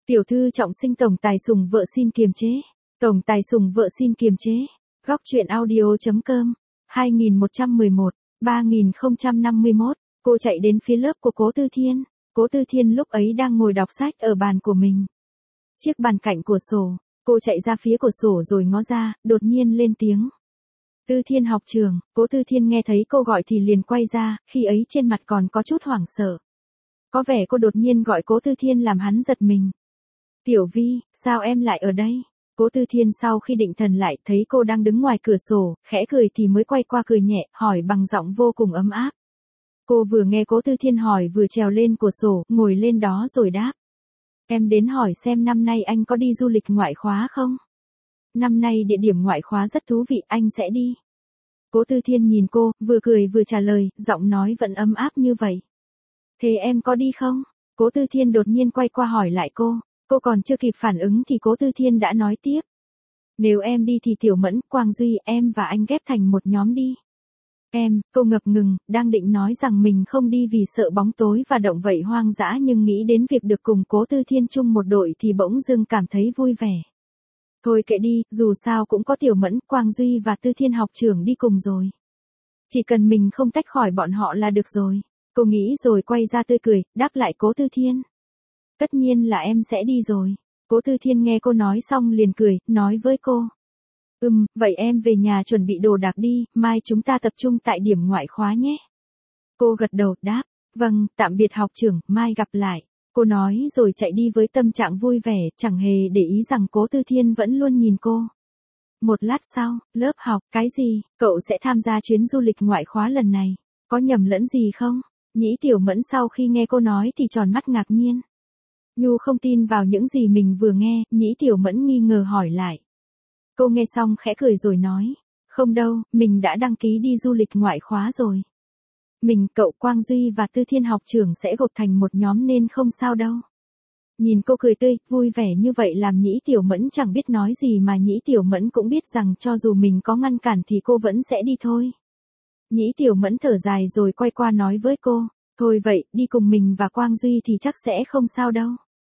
Tiểu thư trọng sinh tổng tài sủng vợ xin kiềm chế. Tổng tài sủng vợ xin kiềm chế. Góc truyện audio.com 2111 3051. Cô chạy đến phía lớp của Cố Tư Thiên. Cố Tư Thiên lúc ấy đang ngồi đọc sách ở bàn của mình. Chiếc bàn cạnh cửa sổ. Cô chạy ra phía cửa sổ rồi ngó ra, đột nhiên lên tiếng. Tư Thiên học trường. Cố Tư Thiên nghe thấy cô gọi thì liền quay ra, khi ấy trên mặt còn có chút hoảng sợ. Có vẻ cô đột nhiên gọi Cố Tư Thiên làm hắn giật mình. Tiểu Vi, sao em lại ở đây? Cố Tư Thiên sau khi định thần lại thấy cô đang đứng ngoài cửa sổ, khẽ cười thì mới quay qua cười nhẹ, hỏi bằng giọng vô cùng ấm áp. Cô vừa nghe Cố Tư Thiên hỏi vừa trèo lên cửa sổ, ngồi lên đó rồi đáp. Em đến hỏi xem năm nay anh có đi du lịch ngoại khóa không? Năm nay địa điểm ngoại khóa rất thú vị, anh sẽ đi. Cố Tư Thiên nhìn cô, vừa cười vừa trả lời, giọng nói vẫn ấm áp như vậy. Thế em có đi không? Cố Tư Thiên đột nhiên quay qua hỏi lại cô. Cô còn chưa kịp phản ứng thì Cố Tư Thiên đã nói tiếp. Nếu em đi thì Tiểu Mẫn, Quang Duy, em và anh ghép thành một nhóm đi. Cô ngập ngừng, đang định nói rằng mình không đi vì sợ bóng tối và động vật hoang dã nhưng nghĩ đến việc được cùng Cố Tư Thiên chung một đội thì bỗng dưng cảm thấy vui vẻ. Thôi kệ đi, dù sao cũng có Tiểu Mẫn, Quang Duy và Tư Thiên học trưởng đi cùng rồi. Chỉ cần mình không tách khỏi bọn họ là được rồi. Cô nghĩ rồi quay ra tươi cười, đáp lại Cố Tư Thiên. Tất nhiên là em sẽ đi rồi. Cố Tư Thiên nghe cô nói xong liền cười, nói với cô. Vậy em về nhà chuẩn bị đồ đạc đi, mai chúng ta tập trung tại điểm ngoại khóa nhé. Cô gật đầu, đáp. Vâng, tạm biệt học trưởng, mai gặp lại. Cô nói rồi chạy đi với tâm trạng vui vẻ, chẳng hề để ý rằng Cố Tư Thiên vẫn luôn nhìn cô. Một lát sau, lớp học, cái gì, cậu sẽ tham gia chuyến du lịch ngoại khóa lần này, có nhầm lẫn gì không? Nhĩ Tiểu Mẫn sau khi nghe cô nói thì tròn mắt ngạc nhiên. Nhu không tin vào những gì mình vừa nghe, Nhĩ Tiểu Mẫn nghi ngờ hỏi lại. Cô nghe xong khẽ cười rồi nói. Không đâu, mình đã đăng ký đi du lịch ngoại khóa rồi. Mình, cậu Quang Duy và Tư Thiên học trưởng sẽ gộp thành một nhóm nên không sao đâu. Nhìn cô cười tươi, vui vẻ như vậy làm Nhĩ Tiểu Mẫn chẳng biết nói gì mà Nhĩ Tiểu Mẫn cũng biết rằng cho dù mình có ngăn cản thì cô vẫn sẽ đi thôi. Nhĩ Tiểu Mẫn thở dài rồi quay qua nói với cô. Thôi vậy, đi cùng mình và Quang Duy thì chắc sẽ không sao đâu.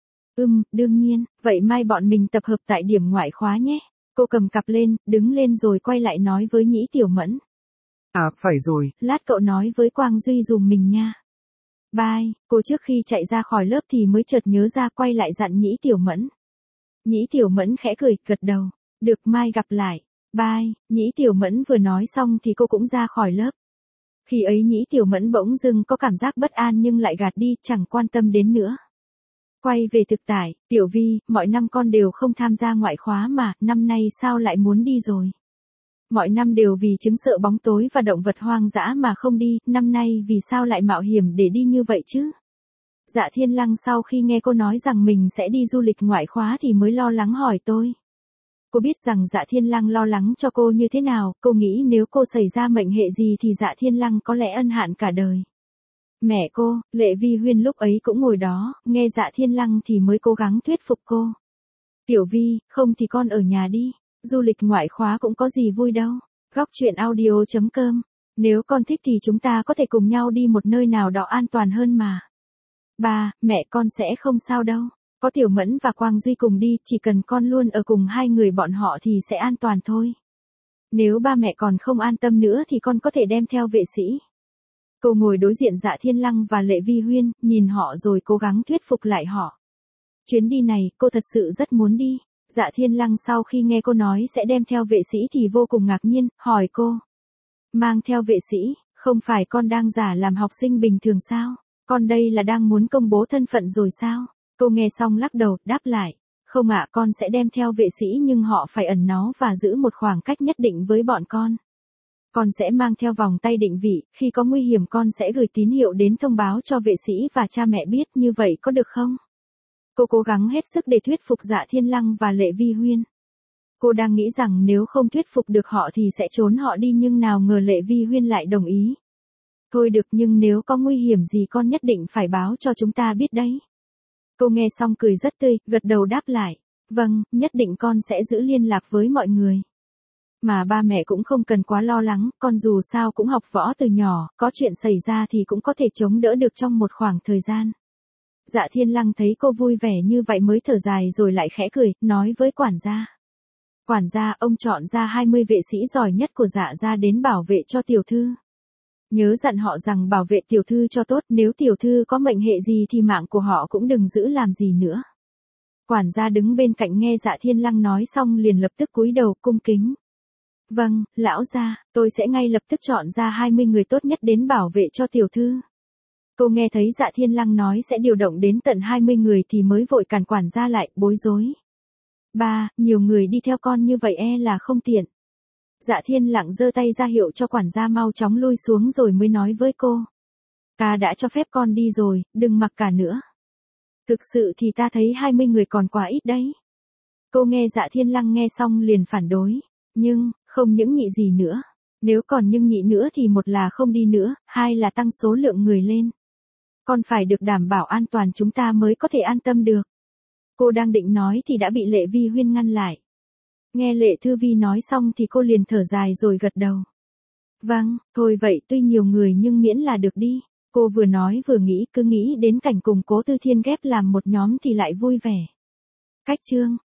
Đương nhiên, vậy mai bọn mình tập hợp tại điểm ngoại khóa nhé. Cô cầm cặp lên, đứng lên rồi quay lại nói với Nhĩ Tiểu Mẫn. À, phải rồi. Lát cậu nói với Quang Duy dùm mình nha. Bye, cô trước khi chạy ra khỏi lớp thì mới chợt nhớ ra quay lại dặn Nhĩ Tiểu Mẫn. Nhĩ Tiểu Mẫn khẽ cười, gật đầu. Được, mai gặp lại. Bye, Nhĩ Tiểu Mẫn vừa nói xong thì cô cũng ra khỏi lớp. Khi ấy Nhĩ Tiểu Mẫn bỗng dưng có cảm giác bất an nhưng lại gạt đi, chẳng quan tâm đến nữa. Quay về thực tại, Tiểu Vi, mọi năm con đều không tham gia ngoại khóa mà, năm nay sao lại muốn đi rồi? Mọi năm đều vì chứng sợ bóng tối và động vật hoang dã mà không đi, năm nay vì sao lại mạo hiểm để đi như vậy chứ? Dạ Thiên Lăng sau khi nghe cô nói rằng mình sẽ đi du lịch ngoại khóa thì mới lo lắng hỏi tôi. Cô biết rằng Dạ Thiên Lăng lo lắng cho cô như thế nào, cô nghĩ nếu cô xảy ra mệnh hệ gì thì Dạ Thiên Lăng có lẽ ân hạn cả đời. Mẹ cô, Lệ Vi Huyên lúc ấy cũng ngồi đó, nghe Dạ Thiên Lăng thì mới cố gắng thuyết phục cô. Tiểu Vi, không thì con ở nhà đi, du lịch ngoại khóa cũng có gì vui đâu. Góc truyện audio.com. Nếu con thích thì chúng ta có thể cùng nhau đi một nơi nào đó an toàn hơn mà. Ba, mẹ con sẽ không sao đâu. Có Tiểu Mẫn và Quang Duy cùng đi, chỉ cần con luôn ở cùng hai người bọn họ thì sẽ an toàn thôi. Nếu ba mẹ còn không an tâm nữa thì con có thể đem theo vệ sĩ. Cô ngồi đối diện Dạ Thiên Lăng và Lệ Vi Huyên, nhìn họ rồi cố gắng thuyết phục lại họ. Chuyến đi này, cô thật sự rất muốn đi. Dạ Thiên Lăng sau khi nghe cô nói sẽ đem theo vệ sĩ thì vô cùng ngạc nhiên, hỏi cô. Mang theo vệ sĩ, không phải con đang giả làm học sinh bình thường sao? Con đây là đang muốn công bố thân phận rồi sao? Cô nghe xong lắc đầu, đáp lại. Không ạ, con sẽ đem theo vệ sĩ nhưng họ phải ẩn náu và giữ một khoảng cách nhất định với bọn con. Con sẽ mang theo vòng tay định vị, khi có nguy hiểm con sẽ gửi tín hiệu đến thông báo cho vệ sĩ và cha mẹ biết, như vậy có được không? Cô cố gắng hết sức để thuyết phục Dạ Thiên Lăng và Lệ Vi Huyên. Cô đang nghĩ rằng nếu không thuyết phục được họ thì sẽ trốn họ đi nhưng nào ngờ Lệ Vi Huyên lại đồng ý. Thôi được, nhưng nếu có nguy hiểm gì con nhất định phải báo cho chúng ta biết đấy. Cô nghe xong cười rất tươi, gật đầu đáp lại. Vâng, nhất định con sẽ giữ liên lạc với mọi người. Mà ba mẹ cũng không cần quá lo lắng, con dù sao cũng học võ từ nhỏ, có chuyện xảy ra thì cũng có thể chống đỡ được trong một khoảng thời gian. Dạ Thiên Lăng thấy cô vui vẻ như vậy mới thở dài rồi lại khẽ cười, nói với quản gia. Quản gia, ông chọn ra 20 vệ sĩ giỏi nhất của Dạ gia đến bảo vệ cho tiểu thư. Nhớ dặn họ rằng bảo vệ tiểu thư cho tốt, nếu tiểu thư có mệnh hệ gì thì mạng của họ cũng đừng giữ làm gì nữa. Quản gia đứng bên cạnh nghe Dạ Thiên Lăng nói xong liền lập tức cúi đầu cung kính. Vâng, lão gia, tôi sẽ ngay lập tức chọn ra 20 người tốt nhất đến bảo vệ cho tiểu thư. Cô nghe thấy Dạ Thiên Lăng nói sẽ điều động đến tận 20 người thì mới vội cản quản gia lại, bối rối. Ba, nhiều người đi theo con như vậy là không tiện. Dạ Thiên Lăng giơ tay ra hiệu cho quản gia mau chóng lui xuống rồi mới nói với cô. Ca đã cho phép con đi rồi, đừng mặc cả nữa. Thực sự thì ta thấy 20 người còn quá ít đấy. Cô nghe Dạ Thiên Lăng nghe xong liền phản đối. Nhưng, không những nhị gì nữa. Nếu còn nhưng nhị nữa thì một là không đi nữa, hai là tăng số lượng người lên. Còn phải được đảm bảo an toàn chúng ta mới có thể an tâm được. Cô đang định nói thì đã bị Lệ Vi Huyên ngăn lại. Nghe Lệ Thư Vi nói xong thì cô liền thở dài rồi gật đầu. Vâng, thôi vậy tuy nhiều người nhưng miễn là được đi. Cô vừa nói vừa nghĩ, cứ nghĩ đến cảnh cùng Cố Tư Thiên ghép làm một nhóm thì lại vui vẻ. Cách chương